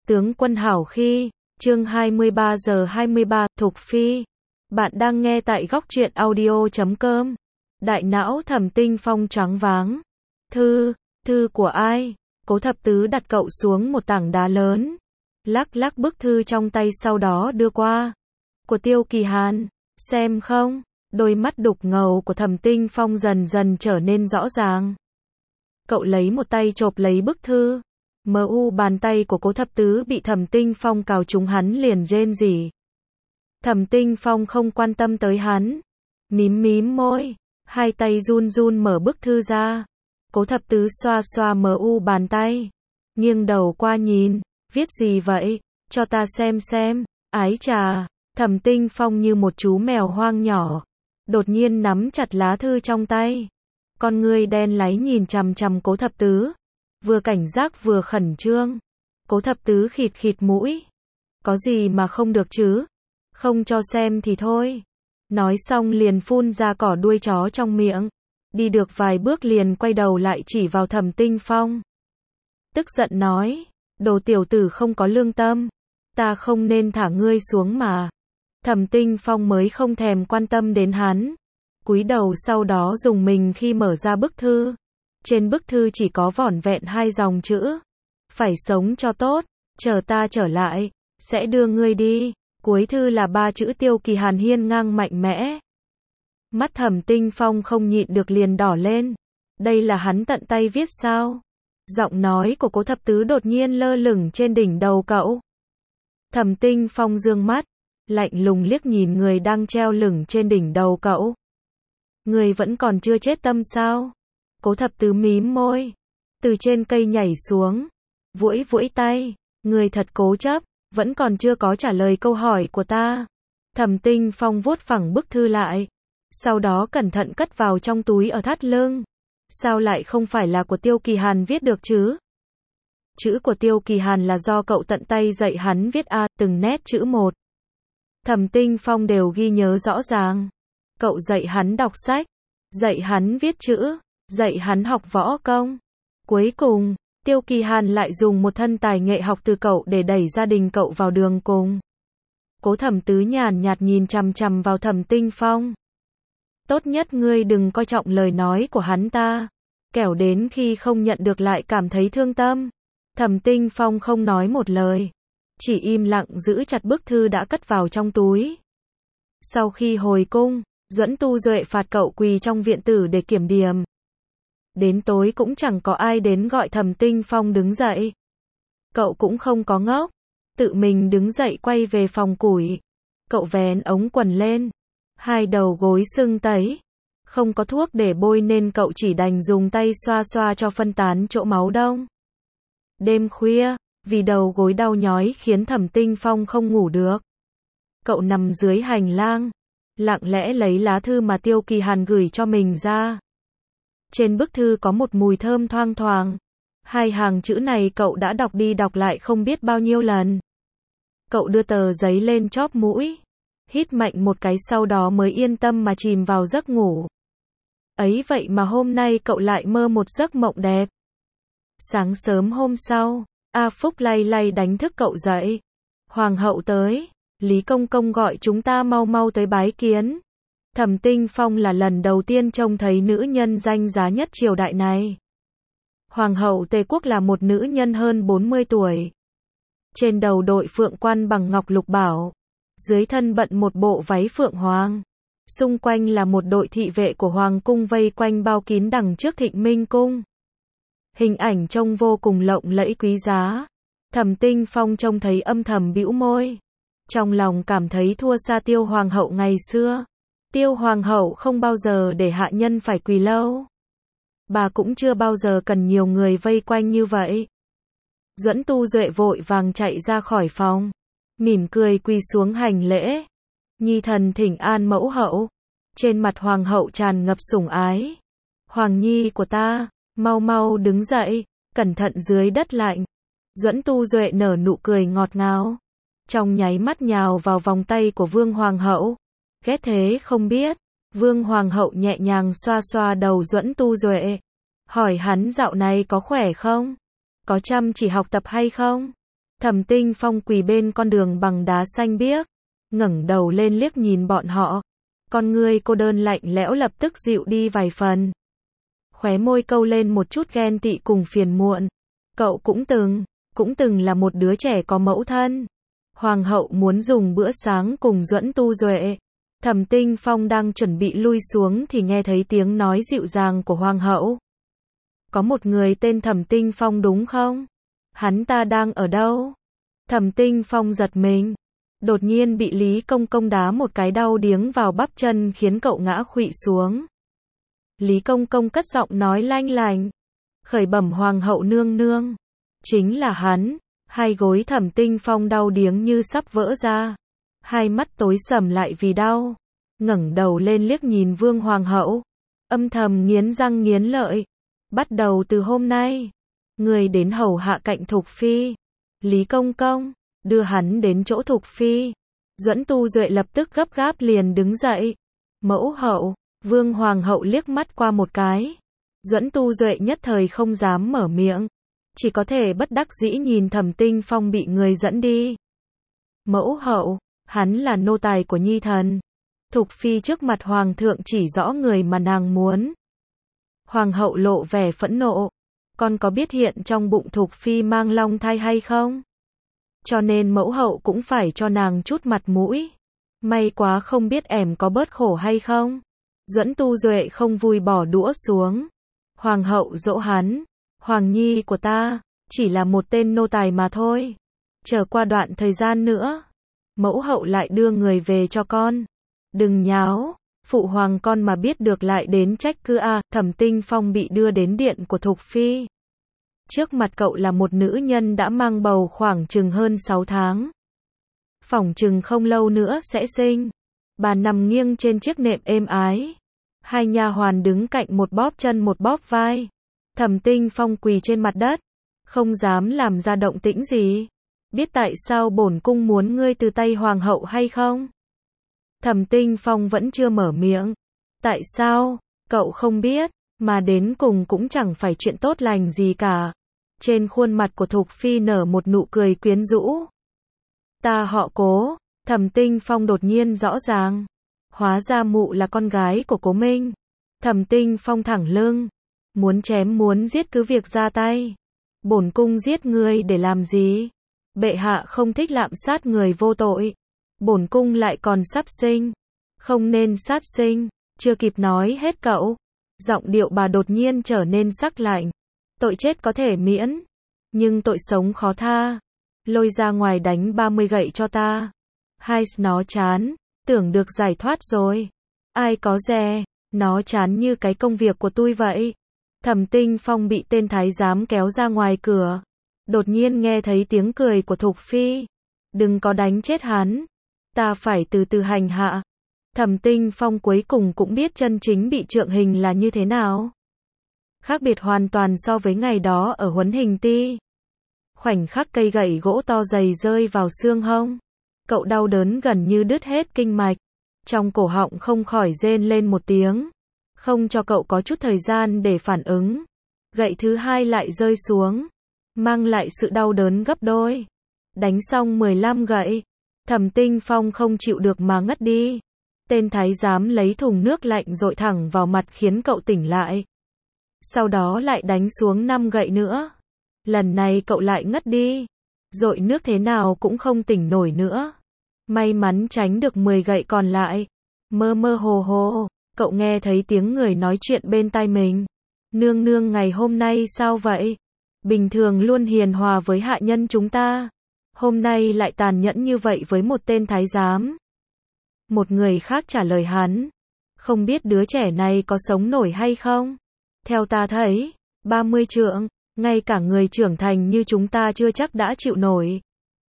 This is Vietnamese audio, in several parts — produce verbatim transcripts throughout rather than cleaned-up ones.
Tướng quân hảo khi, chương hai mươi ba giờ hai mươi ba, Thục Phi. Bạn đang nghe tại góc truyện audio chấm com. Đại não Thẩm Tinh Phong choáng váng. Thư, thư của ai? Cố Thập Tứ đặt cậu xuống một tảng đá lớn. Lắc lắc bức thư trong tay sau đó đưa qua. Của Tiêu Kỳ Hàn, xem không? Đôi mắt đục ngầu của Thẩm Tinh Phong dần dần trở nên rõ ràng. Cậu lấy một tay chộp lấy bức thư. Mờ u bàn tay của Cố Thập Tứ bị Thẩm Tinh Phong cào trúng, hắn liền rên rỉ. Thẩm Tinh Phong không quan tâm tới hắn. Mím mím môi, hai tay run run mở bức thư ra. Cố Thập Tứ xoa xoa mờ u bàn tay. Nghiêng đầu qua nhìn, viết gì vậy? Cho ta xem xem. Ái chà, Thẩm Tinh Phong như một chú mèo hoang nhỏ. Đột nhiên nắm chặt lá thư trong tay. Con ngươi đen láy nhìn chằm chằm Cố Thập Tứ. Vừa cảnh giác vừa khẩn trương. Cố Thập Tứ khịt khịt mũi. Có gì mà không được chứ? Không cho xem thì thôi. Nói xong liền phun ra cỏ đuôi chó trong miệng. Đi được vài bước liền quay đầu lại chỉ vào Thẩm Tinh Phong. Tức giận nói, đồ tiểu tử không có lương tâm. Ta không nên thả ngươi xuống mà. Thẩm Tinh Phong mới không thèm quan tâm đến hắn. Cúi đầu sau đó dùng mình khi mở ra bức thư. Trên bức thư chỉ có vỏn vẹn hai dòng chữ. Phải sống cho tốt, chờ ta trở lại, sẽ đưa ngươi đi. Cuối thư là ba chữ Tiêu Kỳ Hàn hiên ngang mạnh mẽ. Mắt Thẩm Tinh Phong không nhịn được liền đỏ lên. Đây là hắn tận tay viết sao? Giọng nói của Cố Thập Tứ đột nhiên lơ lửng trên đỉnh đầu cậu. Thẩm Tinh Phong dương mắt, lạnh lùng liếc nhìn người đang treo lửng trên đỉnh đầu cậu. Người vẫn còn chưa chết tâm sao? Cố Thập Tứ mím môi, từ trên cây nhảy xuống, vũi vũi tay, người thật cố chấp, vẫn còn chưa có trả lời câu hỏi của ta. Thẩm Tinh Phong vuốt phẳng bức thư lại, sau đó cẩn thận cất vào trong túi ở thắt lưng. Sao lại không phải là của Tiêu Kỳ Hàn viết được chứ? Chữ của Tiêu Kỳ Hàn là do cậu tận tay dạy hắn viết a, từng nét chữ một. Thẩm Tinh Phong đều ghi nhớ rõ ràng. Cậu dạy hắn đọc sách, dạy hắn viết chữ, dạy hắn học võ công. Cuối cùng, Tiêu Kỳ Hàn lại dùng một thân tài nghệ học từ cậu để đẩy gia đình cậu vào đường cùng. Cố Thẩm Tứ nhàn nhạt nhìn chằm chằm vào Thẩm Tinh Phong. Tốt nhất ngươi đừng coi trọng lời nói của hắn ta. Kẻo đến khi không nhận được lại cảm thấy thương tâm. Thẩm Tinh Phong không nói một lời. Chỉ im lặng giữ chặt bức thư đã cất vào trong túi. Sau khi hồi cung, Duẫn Tu Duệ phạt cậu quỳ trong viện tử để kiểm điểm. Đến tối cũng chẳng có ai đến gọi Thẩm Tinh Phong đứng dậy. Cậu cũng không có ngốc. Tự mình đứng dậy quay về phòng củi. Cậu vén ống quần lên. Hai đầu gối sưng tấy. Không có thuốc để bôi nên cậu chỉ đành dùng tay xoa xoa cho phân tán chỗ máu đông. Đêm khuya, vì đầu gối đau nhói khiến Thẩm Tinh Phong không ngủ được. Cậu nằm dưới hành lang, lặng lẽ lấy lá thư mà Tiêu Kỳ Hàn gửi cho mình ra. Trên bức thư có một mùi thơm thoang thoảng. Hai hàng chữ này cậu đã đọc đi đọc lại không biết bao nhiêu lần. Cậu đưa tờ giấy lên chóp mũi, hít mạnh một cái sau đó mới yên tâm mà chìm vào giấc ngủ. Ấy vậy mà hôm nay cậu lại mơ một giấc mộng đẹp. Sáng sớm hôm sau, A Phúc lay lay đánh thức cậu dậy. Hoàng hậu tới, Lý Công Công gọi chúng ta mau mau tới bái kiến. Thẩm Tinh Phong là lần đầu tiên trông thấy nữ nhân danh giá nhất triều đại này. Hoàng hậu Tề Quốc là một nữ nhân hơn bốn mươi tuổi. Trên đầu đội phượng quan bằng ngọc lục bảo. Dưới thân bận một bộ váy phượng hoàng. Xung quanh là một đội thị vệ của Hoàng cung vây quanh bao kín đằng trước Thịnh Minh cung. Hình ảnh trông vô cùng lộng lẫy quý giá. Thẩm Tinh Phong trông thấy âm thầm bĩu môi. Trong lòng cảm thấy thua xa Tiêu Hoàng hậu ngày xưa. Tiêu Hoàng hậu không bao giờ để hạ nhân phải quỳ lâu. Bà cũng chưa bao giờ cần nhiều người vây quanh như vậy. Duẫn Tu Duệ vội vàng chạy ra khỏi phòng. Mỉm cười quỳ xuống hành lễ. Nhi thần thỉnh an mẫu hậu. Trên mặt hoàng hậu tràn ngập sủng ái. Hoàng nhi của ta, mau mau đứng dậy, cẩn thận dưới đất lạnh. Duẫn Tu Duệ nở nụ cười ngọt ngào. Trong nháy mắt nhào vào vòng tay của Vương Hoàng hậu. Ghét thế không biết. Vương Hoàng hậu nhẹ nhàng xoa xoa đầu Duẫn Tu Duệ. Hỏi hắn dạo này có khỏe không? Có chăm chỉ học tập hay không? Thẩm Tinh Phong quỳ bên con đường bằng đá xanh biếc, ngẩng đầu lên liếc nhìn bọn họ. Con ngươi cô đơn lạnh lẽo lập tức dịu đi vài phần. Khóe môi câu lên một chút ghen tị cùng phiền muộn. Cậu cũng từng, cũng từng là một đứa trẻ có mẫu thân. Hoàng hậu muốn dùng bữa sáng cùng Duẫn Tu Duệ. Thẩm Tinh Phong đang chuẩn bị lui xuống thì nghe thấy tiếng nói dịu dàng của Hoàng hậu. Có một người tên Thẩm Tinh Phong đúng không? Hắn ta đang ở đâu? Thẩm Tinh Phong giật mình. Đột nhiên bị Lý Công Công đá một cái đau điếng vào bắp chân khiến cậu ngã khuỵu xuống. Lý Công Công cất giọng nói lanh lành. Khởi bẩm Hoàng hậu nương nương. Chính là hắn. Hai gối Thẩm Tinh Phong đau điếng như sắp vỡ ra. Hai mắt tối sầm lại vì đau. Ngẩng đầu lên liếc nhìn Vương Hoàng hậu. Âm thầm nghiến răng nghiến lợi. Bắt đầu từ hôm nay, người đến hầu hạ cạnh Thục Phi. Lý Công Công, đưa hắn đến chỗ Thục Phi. Duẫn Tu Duệ lập tức gấp gáp liền đứng dậy. Mẫu hậu, Vương Hoàng hậu liếc mắt qua một cái. Duẫn Tu Duệ nhất thời không dám mở miệng. Chỉ có thể bất đắc dĩ nhìn Thẩm Tinh Phong bị người dẫn đi. Mẫu hậu, hắn là nô tài của nhi thần. Thục Phi trước mặt Hoàng thượng chỉ rõ người mà nàng muốn. Hoàng hậu lộ vẻ phẫn nộ. Con có biết hiện trong bụng Thục Phi mang long thai hay không? Cho nên mẫu hậu cũng phải cho nàng chút mặt mũi. May quá không biết ẻm có bớt khổ hay không? Duẫn Tu Duệ không vui bỏ đũa xuống. Hoàng hậu dỗ hắn. Hoàng nhi của ta, chỉ là một tên nô tài mà thôi. Chờ qua đoạn thời gian nữa, mẫu hậu lại đưa người về cho con. Đừng nháo. Phụ hoàng con mà biết được lại đến trách cứ a. Thẩm Tinh Phong bị đưa đến điện của Thục Phi. Trước mặt cậu là một nữ nhân đã mang bầu khoảng chừng hơn sáu tháng. Phỏng chừng không lâu nữa sẽ sinh. Bà nằm nghiêng trên chiếc nệm êm ái. Hai nha hoàn đứng cạnh một bóp chân một bóp vai. Thẩm Tinh Phong quỳ trên mặt đất, không dám làm ra động tĩnh gì. Biết tại sao bổn cung muốn ngươi từ tay hoàng hậu hay không? Thẩm Tinh Phong vẫn chưa mở miệng. Tại sao? Cậu không biết, mà đến cùng cũng chẳng phải chuyện tốt lành gì cả. Trên khuôn mặt của Thục Phi nở một nụ cười quyến rũ. Ta họ Cố. Thẩm Tinh Phong đột nhiên rõ ràng. Hóa ra mụ là con gái của Cố Minh. Thẩm Tinh Phong thẳng lưng. Muốn chém muốn giết cứ việc ra tay. Bổn cung giết ngươi để làm gì? Bệ hạ không thích lạm sát người vô tội. Bổn cung lại còn sắp sinh. Không nên sát sinh. Chưa kịp nói hết cậu. Giọng điệu bà đột nhiên trở nên sắc lạnh. Tội chết có thể miễn. Nhưng tội sống khó tha. Lôi ra ngoài đánh ba mươi gậy cho ta. Hai nó chán. Tưởng được giải thoát rồi. Ai có dè. Nó chán như cái công việc của tôi vậy. Thẩm Tinh Phong bị tên thái giám kéo ra ngoài cửa. Đột nhiên nghe thấy tiếng cười của Thục Phi. Đừng có đánh chết hắn. Ta phải từ từ hành hạ. Thẩm Tinh Phong cuối cùng cũng biết chân chính bị trượng hình là như thế nào. Khác biệt hoàn toàn so với ngày đó ở Huấn Hình Ti. Khoảnh khắc cây gậy gỗ to dày rơi vào xương hông. Cậu đau đớn gần như đứt hết kinh mạch. Trong cổ họng không khỏi rên lên một tiếng. Không cho cậu có chút thời gian để phản ứng. Gậy thứ hai lại rơi xuống. Mang lại sự đau đớn gấp đôi. Đánh xong mười lăm gậy. Thẩm Tinh Phong không chịu được mà ngất đi. Tên thái giám lấy thùng nước lạnh dội thẳng vào mặt khiến cậu tỉnh lại. Sau đó lại đánh xuống năm gậy nữa. Lần này cậu lại ngất đi. Dội nước thế nào cũng không tỉnh nổi nữa. May mắn tránh được mười gậy còn lại. Mơ mơ hồ hồ, cậu nghe thấy tiếng người nói chuyện bên tai mình. Nương nương ngày hôm nay sao vậy? Bình thường luôn hiền hòa với hạ nhân chúng ta. Hôm nay lại tàn nhẫn như vậy với một tên thái giám. Một người khác trả lời hắn. Không biết đứa trẻ này có sống nổi hay không? Theo ta thấy, ba mươi trượng, ngay cả người trưởng thành như chúng ta chưa chắc đã chịu nổi.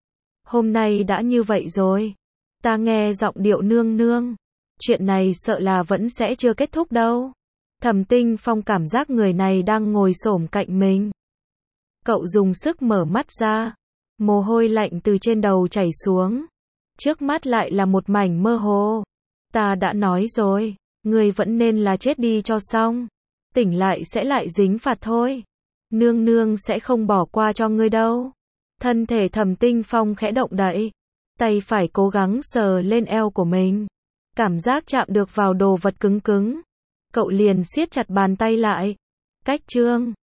Hôm nay đã như vậy rồi. Ta nghe giọng điệu nương nương. Chuyện này sợ là vẫn sẽ chưa kết thúc đâu. Thẩm Tinh Phong cảm giác người này đang ngồi xổm cạnh mình. Cậu dùng sức mở mắt ra. Mồ hôi lạnh từ trên đầu chảy xuống. Trước mắt lại là một mảnh mơ hồ. Ta đã nói rồi, người vẫn nên là chết đi cho xong. Tỉnh lại sẽ lại dính phạt thôi. Nương nương sẽ không bỏ qua cho ngươi đâu. Thân thể Thẩm Tinh Phong khẽ động đậy. Tay phải cố gắng sờ lên eo của mình. Cảm giác chạm được vào đồ vật cứng cứng. Cậu liền siết chặt bàn tay lại. Cách Trương